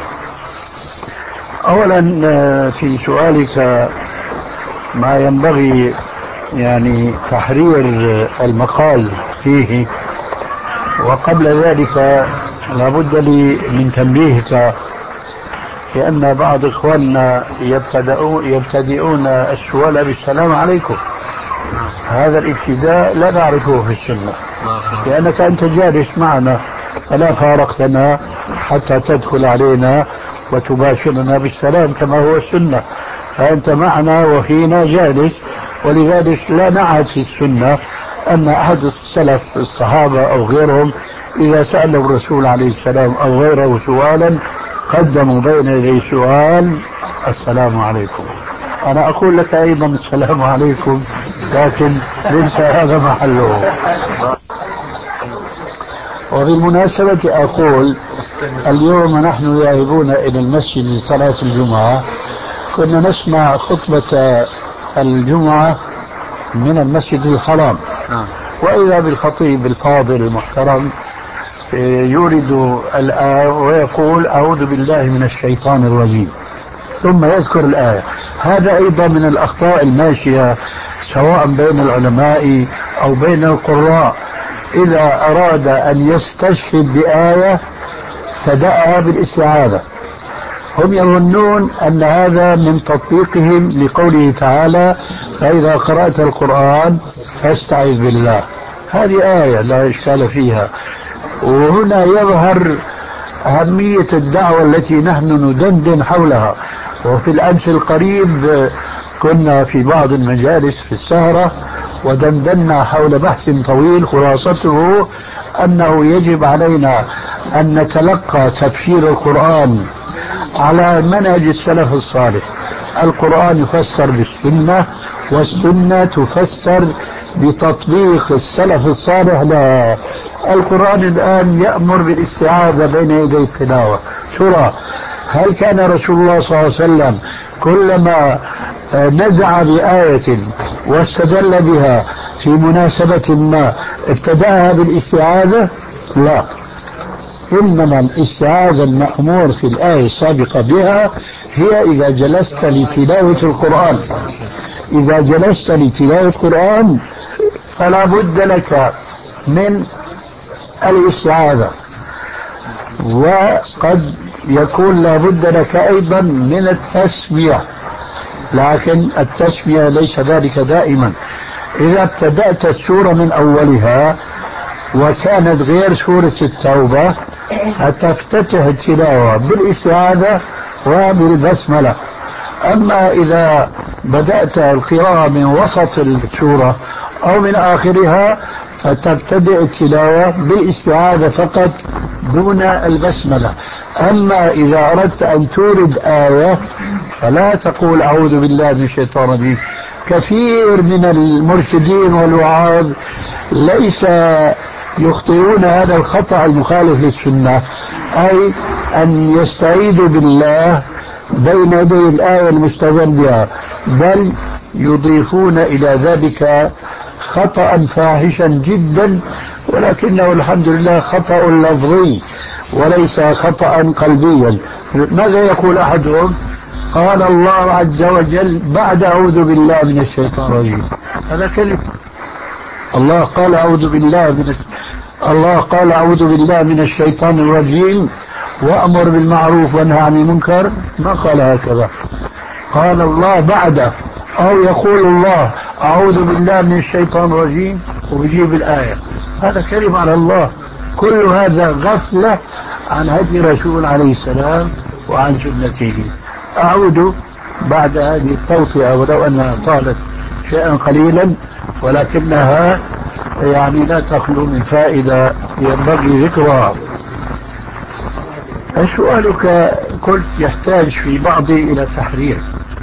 Speaker 3: أولا في سؤالك ما ينبغي يعني تحرير المقال فيه، وقبل ذلك لابد لي من تنبيهك لأن بعض إخواننا يبتدئون, يبتدئون السؤال بالسلام عليكم. هذا الابتداء لا نعرفه في السنة، لأنك أنت جالس معنا فلا فارقتنا حتى تدخل علينا وتباشرنا بالسلام كما هو السنة، فأنت معنا وفينا جالس، ولذلك لا نعهد في السنة أن أحد السلف الصحابة أو غيرهم إذا سألوا الرسول عليه السلام أو غيره سؤالا قدموا بين يدي سؤال السلام عليكم. أنا أقول لك أيضا السلام عليكم، لكن ليس هذا محله. وبالمناسبة أقول اليوم نحن ذاهبون إلى المسجد لصلاة الجمعة، كنا نسمع خطبة الجمعة من المسجد الحرام، وإذا بالخطيب الفاضل المحترم يورد الآية ويقول أعوذ بالله من الشيطان الرجيم ثم يذكر الآية. هذا أيضا من الأخطاء الماشية سواء بين العلماء أو بين القراء، إذا أراد أن يستشهد بآية ابتدأها بالاستعاذة. هم يظنون أن هذا من تطبيقهم لقوله تعالى فإذا قرأت القرآن فاستعذ بالله. هذه آية لا إشكال فيها، وهنا يظهر أهمية الدعوة التي نحن ندندن حولها. وفي الأمس القريب كنا في بعض المجالس في السهرة ودندنا حول بحث طويل خلاصته أنه يجب علينا أن نتلقى تفسير القرآن على منهج السلف الصالح. القرآن يفسر بالسنة والسنة تفسر بتطبيق السلف الصالح لها. القرآن الآن يأمر بالاستعاذة بين يدي التلاوة. ترى هل كان رسول الله صلى الله عليه وسلم كلما نزع بآية واستدل بها في مناسبة ما ابتدأها بالاستعاذة؟ لا، إنما الاستعاذة المأمور في الآية السابقة بها هي إذا جلست لتلاوة القرآن. إذا جلست لتلاوة القرآن فلا بد لك من الاستعاذة، وقد يكون لا بد لك أيضا من التسمية، لكن التسمية ليس ذلك دائما. إذا ابتدأت السورة من أولها وكانت غير سورة التوبة فتفتتح التلاوة بالاستعاذة وبالبسملة. أما إذا بدأت القراءة من وسط السورة أو من آخرها فتبتدئ التلاوة بالاستعاذة فقط دون البسملة. أما إذا أردت أن تورد آية فلا تقول أعوذ بالله من الشيطان الرجيم. كثير من المرشدين والوعاظ ليس يخطئون هذا الخطأ المخالف للسنة، أي أن يستعيذوا بالله بين يدي الآية المستدل بها، بل يضيفون إلى ذلك خطأ فاحشا جدا، ولكنه الحمد لله خطأ لفظي وليس خطأ قلبيا. ماذا يقول أحدهم؟ قال الله عز وجل بعد أعوذ بالله من الشيطان الرجيم. هذا كلمة الله قال أعوذ بالله من الله قال أعوذ بالله من الشيطان الرجيم وأمر بالمعروف وانهى عن المنكر، ما قال هكذا. قال الله بعد، أو يقول الله أعوذ بالله من الشيطان الرجيم ويجيب الآية. هذا كلمة على الله. كل هذا غفلة عن هدي رسول عليه السلام وعن سنته. أعود بعد هذه التوطئة ولو أنها طالت شيئا قليلا، ولكنها يعني لا تخلو من فائدة ينبغي ذكرها. سؤالك قلت يحتاج في بعضه إلى تحرير،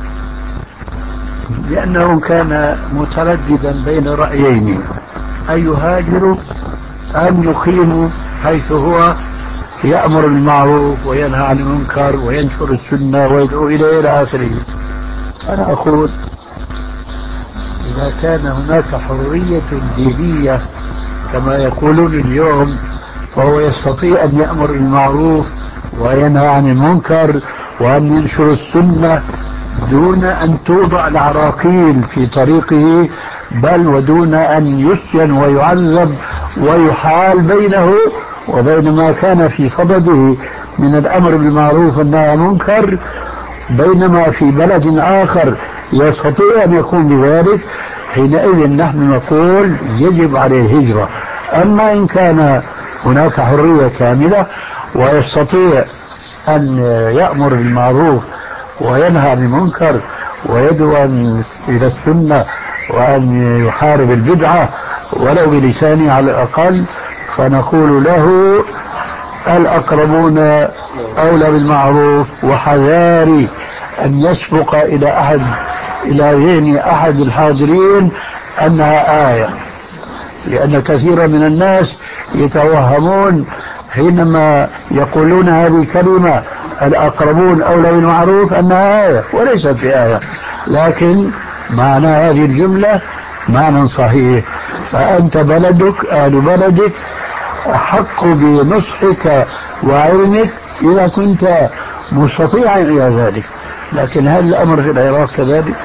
Speaker 3: لأنه كان مترددا بين رأيين: أن يهاجروا أم يقيموا حيث هو يأمر بالمعروف وينهى عن المنكر وينشر السنة ويدعو إليه إلى آخره. أنا أقول إذا كان هناك حرية دينية كما يقولون اليوم، فهو يستطيع أن يأمر بالمعروف وينهى عن المنكر وأن ينشر السنة دون أن توضع العراقيل في طريقه، بل ودون أن يسجن ويعذب ويحال بينه وبين ما كان في صدده من الأمر بالمعروف والنهي عن المنكر، بينما في بلد آخر يستطيع أن يقوم بذلك. حينئذ نحن نقول يجب عليه الهجرة. أما إن كان هناك حرية كاملة ويستطيع أن يأمر بالمعروف وينهى عن المنكر ويدعو إلى السنة وأن يحارب البدعة ولو بلسانه على الأقل، فنقول له الأقربون أولى بالمعروف، وحذاري أن يسبق إلى أحد إلى ذهن أحد الحاضرين أنها آية، لأن كثيرا من الناس يتوهمون حينما يقولون هذه الكلمة الأقربون أولى بالمعروف أنها آية، وليست بآية، لكن معنى هذه الجملة معنى صحيح. فأنت بلدك أهل بلدك أحق بنصحك وعلمك إذا كنت مستطيعا إلى ذلك. لكن هل الأمر في العراق كذلك؟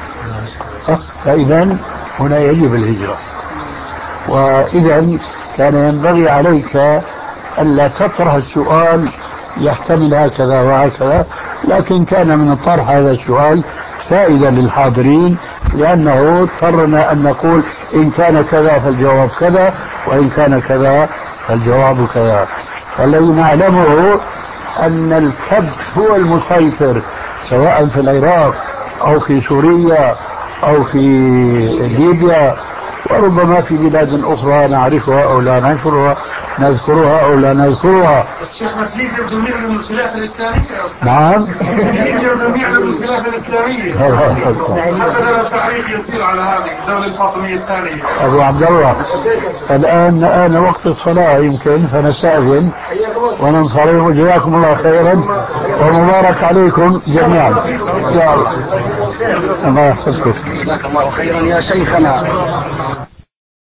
Speaker 3: فإذا هنا يجب الهجرة. وإذا كان ينبغي عليك ألا تطرح السؤال يحتمل هكذا وهكذا، لكن كان من طرح هذا السؤال فائدة للحاضرين، لأنه اضطرنا أن نقول إن كان كذا فالجواب كذا، وإن كان كذا فالجواب كذا. فالذي نعلمه أن الكبت هو المسيطر سواء في العراق أو في سوريا أو في ليبيا، وربما في بلاد أخرى نعرفها أو لا نعرفها، نذكرها أو لا نذكرها.
Speaker 7: الشيخ مسليم يبدو يعلم الخلاف الإسلامي.
Speaker 3: نعم.
Speaker 7: يبدو يعلم الخلاف الإسلامي. هذا تعليق يسير على هذه الدولة الفاطمية الثانية.
Speaker 3: أبو عبد الله، الآن آن وقت الصلاة يمكن، فنستأذن وننصرف. جزاكم الله خيرا ومبارك عليكم جميعا. يا الله الله يحفظكم.
Speaker 2: جزاك الله خيرا يا شيخنا.